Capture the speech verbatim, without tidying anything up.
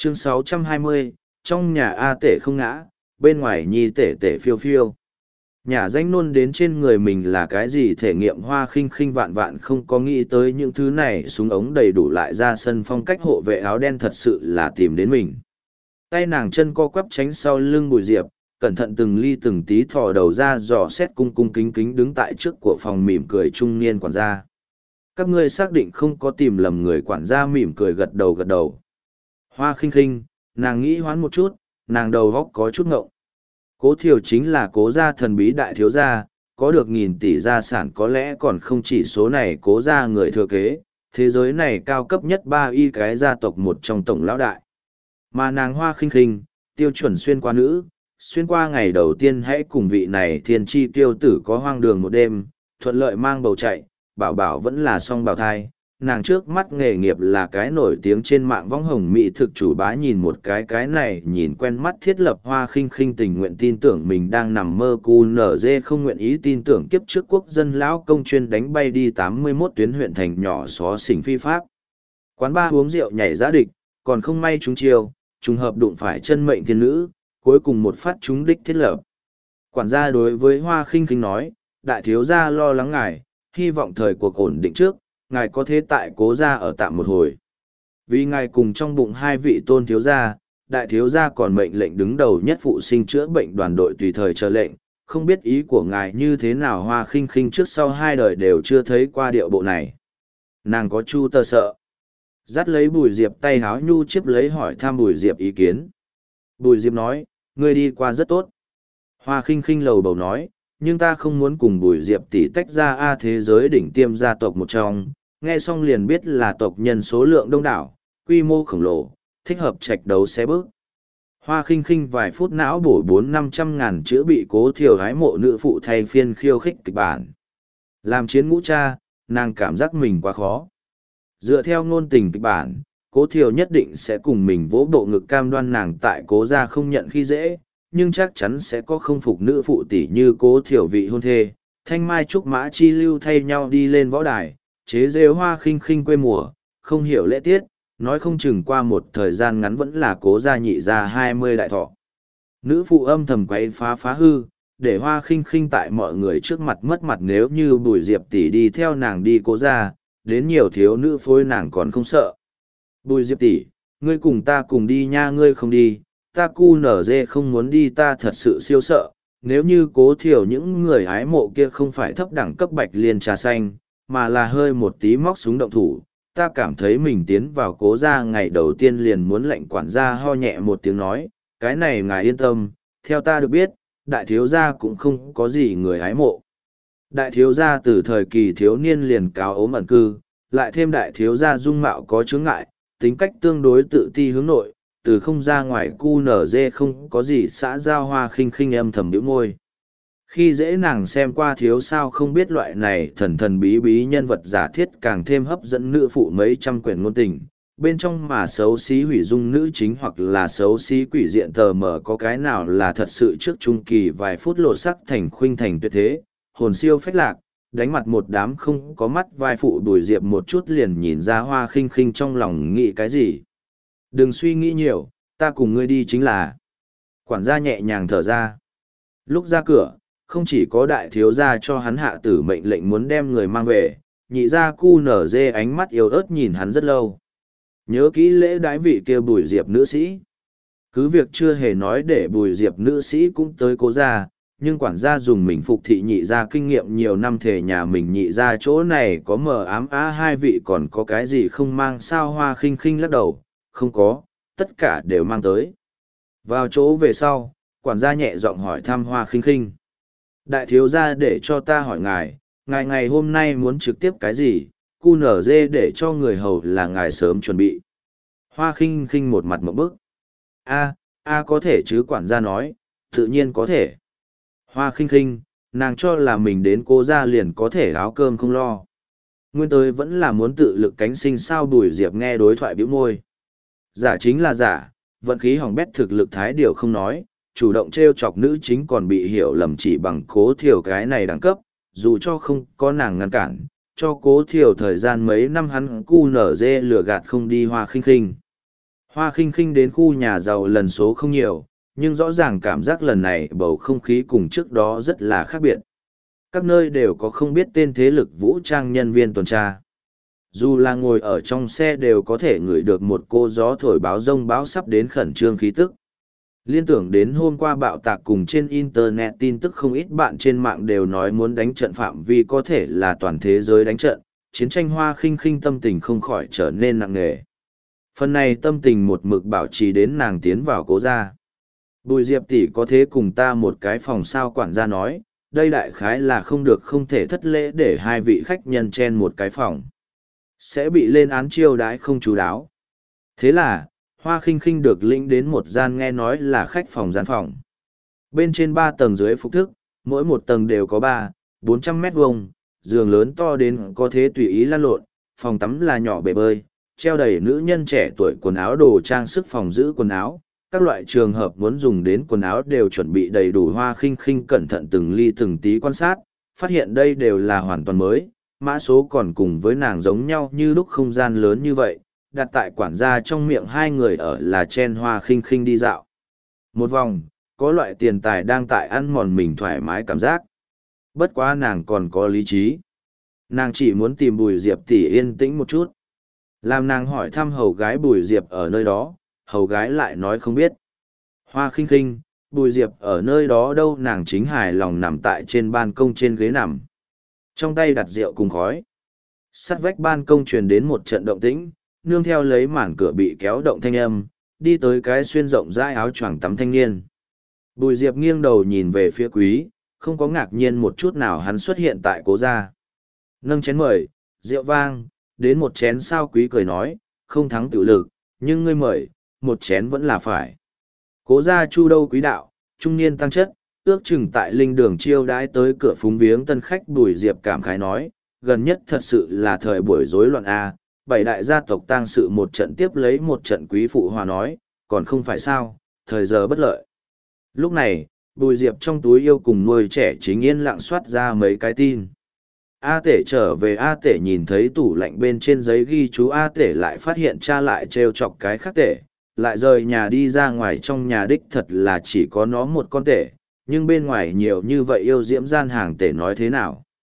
Chương sáu trăm hai mươi, trong nhà A tể không ngã, bên ngoài nhi tể tể phiêu phiêu. Nhà danh nôn đến trên người mình là cái gì thể nghiệm Hoa Khinh Khinh vạn vạn không có nghĩ tới những thứ này, súng ống đầy đủ lại ra sân phong cách hộ vệ áo đen thật sự là tìm đến mình. Tay nàng chân co quắp tránh sau lưng Bùi Diệp, cẩn thận từng ly từng tí thò đầu ra dò xét cung cung kính kính đứng tại trước của phòng mỉm cười trung niên quản gia. Các ngươi xác định không có tìm lầm người, quản gia mỉm cười gật đầu gật đầu. Hoa Khinh Khinh, nàng nghĩ hoán một chút, nàng đầu góc có chút ngộng. Cố Thiều chính là cố gia thần bí đại thiếu gia, có được nghìn tỷ gia sản, có lẽ còn không chỉ số này cố gia người thừa kế, thế giới này cao cấp nhất ba y cái gia tộc một trong tổng lão đại. Mà nàng Hoa Khinh Khinh, tiêu chuẩn xuyên qua nữ, xuyên qua ngày đầu tiên hãy cùng vị này thiên tri tiêu tử có hoang đường một đêm, thuận lợi mang bầu chạy, bảo bảo vẫn là song bào thai. Nàng trước mắt nghề nghiệp là cái nổi tiếng trên mạng võng hồng mỹ thực chủ bá, nhìn một cái cái này nhìn quen mắt thiết lập. Hoa Khinh Khinh tình nguyện tin tưởng mình đang nằm mơ, cu nở dê không nguyện ý tin tưởng kiếp trước quốc dân lão công chuyên đánh bay đi tám mươi mốt tuyến huyện thành nhỏ xó xỉnh phi pháp. Quán ba uống rượu nhảy giá địch, còn không may trúng chiêu, trùng hợp đụng phải chân mệnh thiên nữ, cuối cùng một phát trúng đích thiết lập. Quản gia đối với Hoa Khinh Khinh nói, đại thiếu gia lo lắng ngài, hy vọng thời cuộc ổn định trước, ngài có thế tại cố gia ở tạm một hồi. Vì ngài cùng trong bụng hai vị tôn thiếu gia, đại thiếu gia còn mệnh lệnh đứng đầu nhất phụ sinh chữa bệnh đoàn đội tùy thời chờ lệnh, không biết ý của ngài như thế nào. Hoa Khinh Khinh trước sau hai đời đều chưa thấy qua điệu bộ này. Nàng có chu tơ sợ. Dắt lấy Bùi Diệp tay háo nhu chiếp lấy hỏi thăm Bùi Diệp ý kiến. Bùi Diệp nói, ngươi đi qua rất tốt. Hoa Khinh Khinh lầu bầu nói, nhưng ta không muốn cùng Bùi Diệp tỷ tách ra a thế giới đỉnh tiêm gia tộc một trong, nghe xong liền biết là tộc nhân số lượng đông đảo, quy mô khổng lồ, thích hợp trạch đấu xé bước. Hoa Khinh Khinh vài phút não bổ bốn năm trăm ngàn chữ bị Cố Thiều hái mộ nữ phụ thay phiên khiêu khích kịch bản. Làm chiến ngũ cha, nàng cảm giác mình quá khó. Dựa theo ngôn tình kịch bản, Cố Thiều nhất định sẽ cùng mình vỗ bộ ngực cam đoan nàng tại Cố gia không nhận khi dễ, nhưng chắc chắn sẽ có không phục nữ phụ tỷ như Cố Thiều vị hôn thê, thanh mai trúc mã chi lưu thay nhau đi lên võ đài, chế rêu Hoa Khinh Khinh quê mùa, không hiểu lễ tiết, nói không chừng qua một thời gian ngắn vẫn là Cố gia nhị gia hai mươi đại thọ. Nữ phụ âm thầm quấy phá phá hư, để Hoa Khinh Khinh tại mọi người trước mặt mất mặt. Nếu như Bùi Diệp tỷ đi theo nàng đi Cố gia, đến nhiều thiếu nữ phối nàng còn không sợ. Bùi Diệp tỷ, ngươi cùng ta cùng đi nha, ngươi không đi, ta cu nở dê không muốn đi, ta thật sự siêu sợ. Nếu như Cố Thiều những người hái mộ kia không phải thấp đẳng cấp bạch liên trà xanh, mà là hơi một tí móc súng động thủ, ta cảm thấy mình tiến vào Cố gia ngày đầu tiên liền muốn lệnh. Quản gia ho nhẹ một tiếng nói, cái này ngài yên tâm, theo ta được biết, đại thiếu gia cũng không có gì người hái mộ. Đại thiếu gia từ thời kỳ thiếu niên liền cáo ốm ẩn cư, lại thêm đại thiếu gia dung mạo có chướng ngại, tính cách tương đối tự ti hướng nội, từ không ra ngoài cu nở dê không có gì xã giao. Hoa Khinh Khinh âm thầm nhíu môi. Khi dễ nàng xem qua thiếu sao không biết loại này thần thần bí bí nhân vật giả thiết càng thêm hấp dẫn nữ phụ mấy trăm quyển ngôn tình, bên trong mà xấu xí hủy dung nữ chính hoặc là xấu xí quỷ diện tờ mờ, có cái nào là thật sự trước trung kỳ vài phút lột sắc thành khuynh thành tuyệt thế, hồn siêu phách lạc, đánh mặt một đám không có mắt vai phụ. Bùi Diệp một chút liền nhìn ra Hoa Khinh Khinh trong lòng nghĩ cái gì. Đừng suy nghĩ nhiều, ta cùng ngươi đi chính là. Quản gia nhẹ nhàng thở ra. Lúc ra cửa, không chỉ có đại thiếu gia cho hắn hạ tử mệnh lệnh muốn đem người mang về, nhị gia cu nở dê ánh mắt yếu ớt nhìn hắn rất lâu. Nhớ kỹ lễ đái vị kia Bùi Diệp nữ sĩ. Cứ việc chưa hề nói để Bùi Diệp nữ sĩ cũng tới Cố gia, nhưng quản gia dùng mình phục thị nhị gia kinh nghiệm nhiều năm, thể nhà mình nhị gia chỗ này có mờ ám á hai vị còn có cái gì không mang sao. Hoa Khinh Khinh lắc đầu, không có, tất cả đều mang tới. Vào chỗ về sau, quản gia nhẹ giọng hỏi thăm Hoa Khinh Khinh. Đại thiếu gia để cho ta hỏi ngài, ngài ngày hôm nay muốn trực tiếp cái gì, cu nở dê để cho người hầu là ngài sớm chuẩn bị. Hoa Khinh Khinh một mặt mộng bức. A, a có thể chứ, quản gia nói, tự nhiên có thể. Hoa Khinh Khinh, nàng cho là mình đến Cố gia liền có thể áo cơm không lo. Nguyên tới vẫn là muốn tự lực cánh sinh sao. Bùi Diệp nghe đối thoại bĩu môi. Giả chính là giả, vận khí hỏng bét thực lực thái điều không nói, chủ động trêu chọc nữ chính còn bị hiểu lầm chỉ bằng Cố Thiều cái này đẳng cấp, dù cho không có nàng ngăn cản, cho Cố Thiều thời gian mấy năm hắn cu nở dê lừa gạt không đi Hoa Khinh Khinh. Hoa khinh khinh đến khu nhà giàu lần số không nhiều, nhưng rõ ràng cảm giác lần này bầu không khí cùng trước đó rất là khác biệt. Các nơi đều có không biết tên thế lực vũ trang nhân viên tuần tra. Dù là ngồi ở trong xe đều có thể ngửi được một cô gió thổi báo rông báo sắp đến khẩn trương khí tức. Liên tưởng đến hôm qua bạo tạc cùng trên Internet tin tức không ít bạn trên mạng đều nói muốn đánh trận phạm vi có thể là toàn thế giới đánh trận, chiến tranh Hoa khinh khinh tâm tình không khỏi trở nên nặng nề. Phần này tâm tình một mực bảo trì đến nàng tiến vào cố gia. Bùi Diệp tỷ có thế cùng ta một cái phòng sao, quản gia nói, đây đại khái là không được không thể thất lễ để hai vị khách nhân chen một cái phòng. Sẽ bị lên án chiêu đãi không chú đáo. Thế là, Hoa khinh khinh được lĩnh đến một gian nghe nói là khách phòng gian phòng. Bên trên ba tầng dưới phục thức, mỗi một tầng đều có ba, bốn trăm mét vuông, giường lớn to đến có thể tùy ý lăn lộn, phòng tắm là nhỏ bể bơi, treo đầy nữ nhân trẻ tuổi quần áo đồ trang sức phòng giữ quần áo. Các loại trường hợp muốn dùng đến quần áo đều chuẩn bị đầy đủ. Hoa khinh khinh cẩn thận từng ly từng tí quan sát, phát hiện đây đều là hoàn toàn mới, mã số còn cùng với nàng giống nhau như lúc không gian lớn như vậy, đặt tại quản gia trong miệng hai người ở là chen Hoa khinh khinh đi dạo. Một vòng, có loại tiền tài đang tại ăn mòn mình thoải mái cảm giác. Bất quá nàng còn có lý trí. Nàng chỉ muốn tìm Bùi Diệp tỷ yên tĩnh một chút. Làm nàng hỏi thăm hầu gái Bùi Diệp ở nơi đó, hầu gái lại nói không biết. Hoa khinh khinh, Bùi Diệp ở nơi đó đâu, nàng chính hài lòng nằm tại trên ban công trên ghế nằm. Trong tay đặt rượu cùng khói. Sắt vách ban công truyền đến một trận động tĩnh, nương theo lấy màn cửa bị kéo động thanh âm, đi tới cái xuyên rộng rãi áo choàng tắm thanh niên. Bùi Diệp nghiêng đầu nhìn về phía quý, không có ngạc nhiên một chút nào hắn xuất hiện tại cố gia. Nâng chén mời, rượu vang, đến một chén sao, quý cười nói, không thắng tự lực, nhưng ngươi mời, một chén vẫn là phải. Cố gia chu đâu quý đạo, trung niên tăng chất, ước chừng tại linh đường chiêu đãi tới cửa phúng viếng tân khách. Bùi Diệp cảm khái nói, gần nhất thật sự là thời buổi rối loạn a, bảy đại gia tộc tang sự một trận tiếp lấy một trận. Quý phụ hòa nói, còn không phải sao, thời giờ bất lợi. Lúc này, Bùi Diệp trong túi yêu cùng nuôi trẻ chính yên lặng soát ra mấy cái tin. A Tể trở về. A Tể nhìn thấy tủ lạnh bên trên giấy ghi chú, A Tể lại phát hiện cha lại trêu chọc cái khác Tể, lại rời nhà đi ra ngoài. Trong nhà đích thật là chỉ có nó một con Tể, nhưng bên ngoài nhiều như vậy yêu diễm gian hàng Tể nói thế nào.